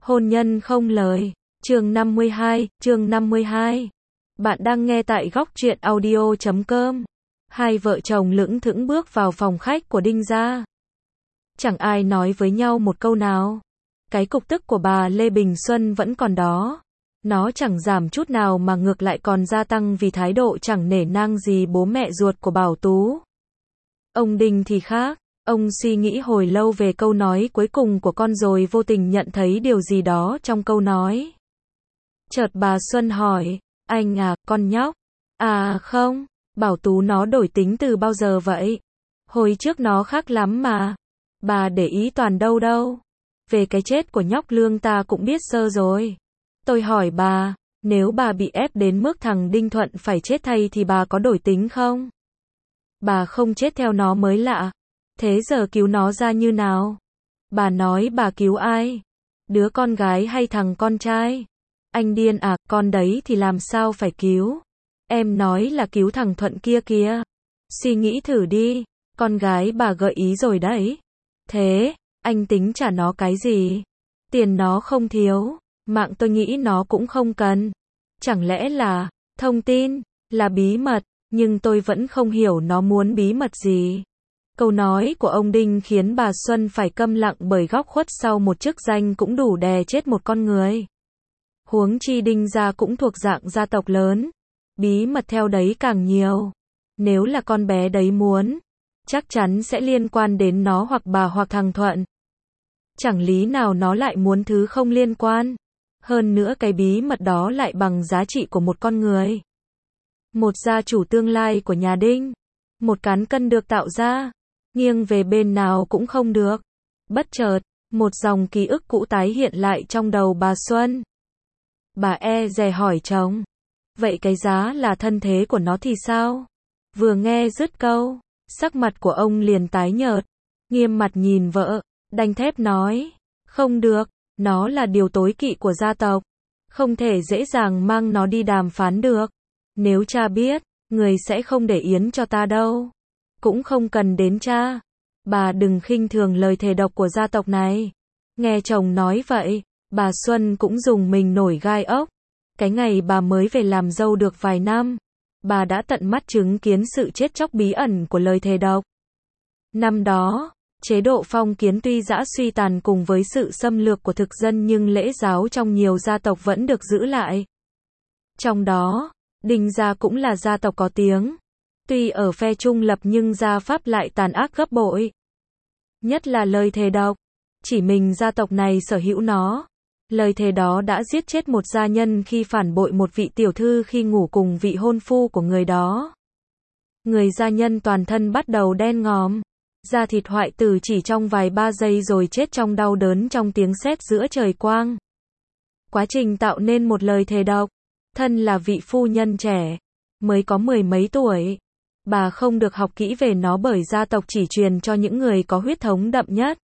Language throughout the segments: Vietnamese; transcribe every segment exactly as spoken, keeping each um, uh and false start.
Hôn nhân không lời. Chương năm mươi hai, chương năm mươi hai. Bạn đang nghe tại góc truyện audio chấm com. Hai vợ chồng lững thững bước vào phòng khách của Đinh gia. Chẳng ai nói với nhau một câu nào. Cái cục tức của bà Lê Bình Xuân vẫn còn đó. Nó chẳng giảm chút nào mà ngược lại còn gia tăng vì thái độ chẳng nể nang gì bố mẹ ruột của Bảo Tú. Ông Đinh thì khác. Ông suy nghĩ hồi lâu về câu nói cuối cùng của con rồi vô tình nhận thấy điều gì đó trong câu nói. Chợt bà Xuân hỏi, anh à, con nhóc. À không, Bảo Tú nó đổi tính từ bao giờ vậy? Hồi trước nó khác lắm mà. Bà để ý toàn đâu đâu. Về cái chết của nhóc Lương ta cũng biết sơ rồi. Tôi hỏi bà, nếu bà bị ép đến mức thằng Đinh Thuận phải chết thay thì bà có đổi tính không? Bà không chết theo nó mới lạ. Thế giờ cứu nó ra như nào? Bà nói bà cứu ai? Đứa con gái hay thằng con trai? Anh điên à, con đấy thì làm sao phải cứu? Em nói là cứu thằng Thuận kia kìa. Suy nghĩ thử đi, con gái bà gợi ý rồi đấy. Thế, anh tính trả nó cái gì? Tiền nó không thiếu, mạng tôi nghĩ nó cũng không cần. Chẳng lẽ là, thông tin, là bí mật, nhưng tôi vẫn không hiểu nó muốn bí mật gì. Câu nói của ông Đinh khiến bà Xuân phải câm lặng bởi góc khuất sau một chức danh cũng đủ đè chết một con người. Huống chi Đinh gia cũng thuộc dạng gia tộc lớn. Bí mật theo đấy càng nhiều. Nếu là con bé đấy muốn, chắc chắn sẽ liên quan đến nó hoặc bà hoặc thằng Thuận. Chẳng lý nào nó lại muốn thứ không liên quan. Hơn nữa cái bí mật đó lại bằng giá trị của một con người. Một gia chủ tương lai của nhà Đinh. Một cán cân được tạo ra. Nghiêng về bên nào cũng không được. Bất chợt, một dòng ký ức cũ tái hiện lại trong đầu bà Xuân. Bà e dè hỏi chồng. Vậy cái giá là thân thế của nó thì sao? Vừa nghe dứt câu, sắc mặt của ông liền tái nhợt. Nghiêm mặt nhìn vợ, đanh thép nói. Không được, nó là điều tối kỵ của gia tộc. Không thể dễ dàng mang nó đi đàm phán được. Nếu cha biết, người sẽ không để yến cho ta đâu. Cũng không cần đến cha. Bà đừng khinh thường lời thề độc của gia tộc này. Nghe chồng nói vậy, bà Xuân cũng dùng mình nổi gai ốc. Cái ngày bà mới về làm dâu được vài năm, bà đã tận mắt chứng kiến sự chết chóc bí ẩn của lời thề độc. Năm đó, chế độ phong kiến tuy dã suy tàn cùng với sự xâm lược của thực dân nhưng lễ giáo trong nhiều gia tộc vẫn được giữ lại. Trong đó, Đinh gia cũng là gia tộc có tiếng. Tuy ở phe trung lập nhưng gia pháp lại tàn ác gấp bội. Nhất là lời thề độc. Chỉ mình gia tộc này sở hữu nó. Lời thề đó đã giết chết một gia nhân khi phản bội một vị tiểu thư khi ngủ cùng vị hôn phu của người đó. Người gia nhân toàn thân bắt đầu đen ngòm. Da thịt hoại tử chỉ trong vài ba giây rồi chết trong đau đớn trong tiếng sét giữa trời quang. Quá trình tạo nên một lời thề độc. Thân là vị phu nhân trẻ. Mới có mười mấy tuổi. Bà không được học kỹ về nó bởi gia tộc chỉ truyền cho những người có huyết thống đậm nhất.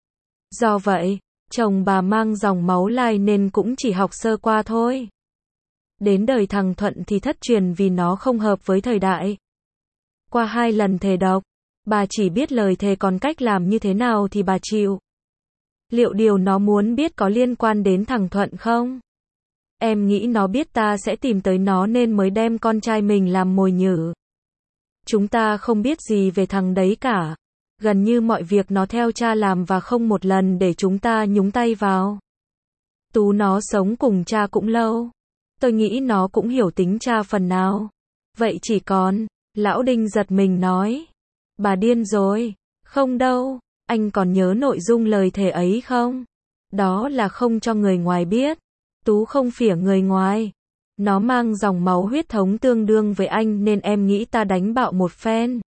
Do vậy, chồng bà mang dòng máu lai nên cũng chỉ học sơ qua thôi. Đến đời thằng Thuận thì thất truyền vì nó không hợp với thời đại. Qua hai lần thề độc, bà chỉ biết lời thề còn cách làm như thế nào thì bà chịu. Liệu điều nó muốn biết có liên quan đến thằng Thuận không? Em nghĩ nó biết ta sẽ tìm tới nó nên mới đem con trai mình làm mồi nhử. Chúng ta không biết gì về thằng đấy cả. Gần như mọi việc nó theo cha làm và không một lần để chúng ta nhúng tay vào. Tú nó sống cùng cha cũng lâu. Tôi nghĩ nó cũng hiểu tính cha phần nào. Vậy chỉ còn, lão Đinh giật mình nói. Bà điên rồi. Không đâu, anh còn nhớ nội dung lời thề ấy không? Đó là không cho người ngoài biết. Tú không phỉa người ngoài. Nó mang dòng máu huyết thống tương đương với anh nên em nghĩ ta đánh bạo một phen.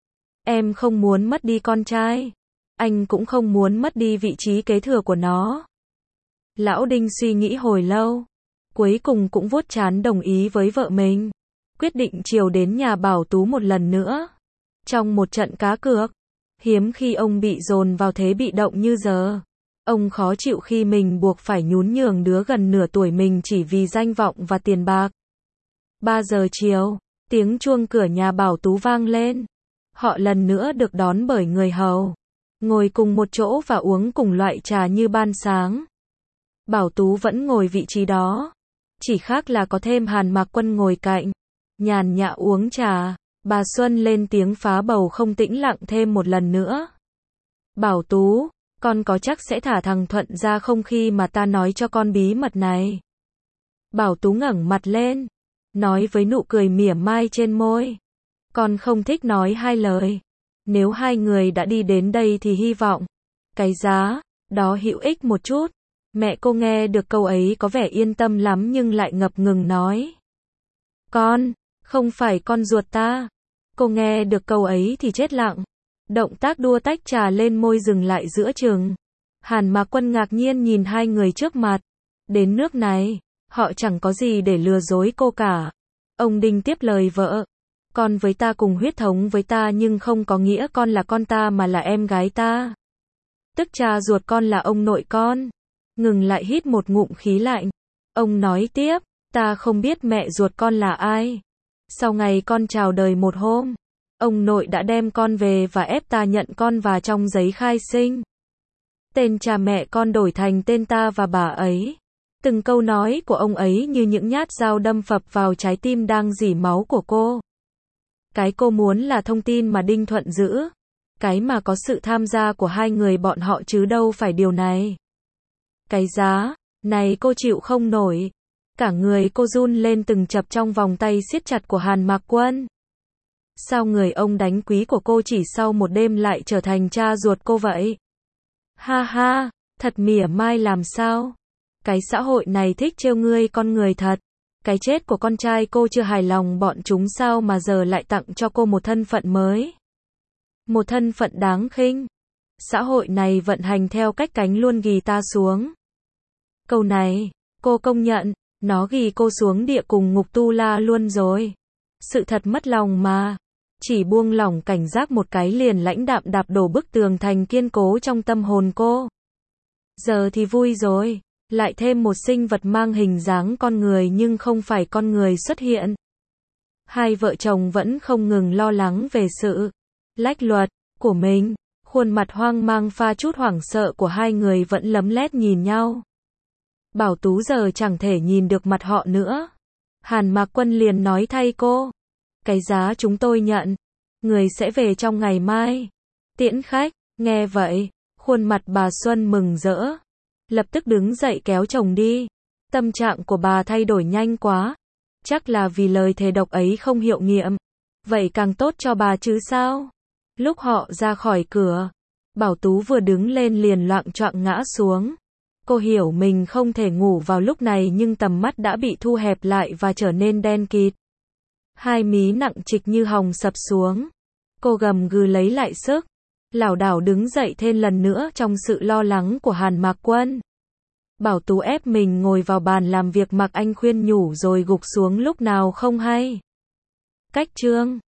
Em không muốn mất đi con trai. Anh cũng không muốn mất đi vị trí kế thừa của nó. Lão Đinh suy nghĩ hồi lâu. Cuối cùng cũng vuốt trán đồng ý với vợ mình. Quyết định chiều đến nhà Bảo Tú một lần nữa. Trong một trận cá cược. Hiếm khi ông bị dồn vào thế bị động như giờ. Ông khó chịu khi mình buộc phải nhún nhường đứa gần nửa tuổi mình chỉ vì danh vọng và tiền bạc. ba giờ chiều, tiếng chuông cửa nhà Bảo Tú vang lên. Họ lần nữa được đón bởi người hầu. Ngồi cùng một chỗ và uống cùng loại trà như ban sáng. Bảo Tú vẫn ngồi vị trí đó. Chỉ khác là có thêm Hàn Mạc Quân ngồi cạnh. Nhàn nhã uống trà. Bà Xuân lên tiếng phá bầu không tĩnh lặng thêm một lần nữa. Bảo Tú, con có chắc sẽ thả thằng Thuận ra không khi mà ta nói cho con bí mật này? Bảo Tú ngẩng mặt lên, nói với nụ cười mỉa mai trên môi. Con không thích nói hai lời. Nếu hai người đã đi đến đây thì hy vọng cái giá đó hữu ích một chút. Mẹ cô nghe được câu ấy có vẻ yên tâm lắm nhưng lại ngập ngừng nói. Con, không phải con ruột ta. Cô nghe được câu ấy thì chết lặng. Động tác đua tách trà lên môi dừng lại giữa chừng. Hàn Mạc Quân ngạc nhiên nhìn hai người trước mặt. Đến nước này, họ chẳng có gì để lừa dối cô cả. Ông Đinh tiếp lời vợ. Con với ta cùng huyết thống với ta nhưng không có nghĩa con là con ta mà là em gái ta. Tức cha ruột con là ông nội con. Ngừng lại hít một ngụm khí lạnh. Ông nói tiếp, ta không biết mẹ ruột con là ai. Sau ngày con chào đời một hôm, ông nội đã đem con về và ép ta nhận con vào trong giấy khai sinh. Tên cha mẹ con đổi thành tên ta và bà ấy. Từng câu nói của ông ấy như những nhát dao đâm phập vào trái tim đang rỉ máu của cô. Cái cô muốn là thông tin mà Đinh Thuận giữ. Cái mà có sự tham gia của hai người bọn họ chứ đâu phải điều này. Cái giá này cô chịu không nổi. Cả người cô run lên từng chập trong vòng tay siết chặt của Hàn Mạc Quân. Sao người ông đánh quý của cô chỉ sau một đêm lại trở thành cha ruột cô vậy? Ha ha, thật mỉa mai làm sao? Cái xã hội này thích trêu ngươi con người thật. Cái chết của con trai cô chưa hài lòng bọn chúng sao mà giờ lại tặng cho cô một thân phận mới. Một thân phận đáng khinh. Xã hội này vận hành theo cách cánh luôn ghì ta xuống. Câu này, cô công nhận, nó ghì cô xuống địa cùng ngục tu la luôn rồi. Sự thật mất lòng mà. Chỉ buông lỏng cảnh giác một cái liền lãnh đạm đạp đổ bức tường thành kiên cố trong tâm hồn cô. Giờ thì vui rồi. Lại thêm một sinh vật mang hình dáng con người nhưng không phải con người xuất hiện. Hai vợ chồng vẫn không ngừng lo lắng về sự lách luật của mình. Khuôn mặt hoang mang pha chút hoảng sợ của hai người vẫn lấm lét nhìn nhau. Bảo Tú giờ chẳng thể nhìn được mặt họ nữa. Hàn Mạc Quân liền nói thay cô. Cái giá chúng tôi nhận. Người sẽ về trong ngày mai. Tiễn khách. Nghe vậy, khuôn mặt bà Xuân mừng rỡ. Lập tức đứng dậy kéo chồng đi. Tâm trạng của bà thay đổi nhanh quá. Chắc là vì lời thề độc ấy không hiệu nghiệm. Vậy càng tốt cho bà chứ sao? Lúc họ ra khỏi cửa, Bảo Tú vừa đứng lên liền loạng choạng ngã xuống. Cô hiểu mình không thể ngủ vào lúc này nhưng tầm mắt đã bị thu hẹp lại và trở nên đen kịt. Hai mí nặng trịch như hồng sập xuống. Cô gầm gừ lấy lại sức. Lảo đảo đứng dậy thêm lần nữa trong sự lo lắng của Hàn Mạc Quân. Bảo Tú ép mình ngồi vào bàn làm việc mặc anh khuyên nhủ rồi gục xuống lúc nào không hay. Cách chương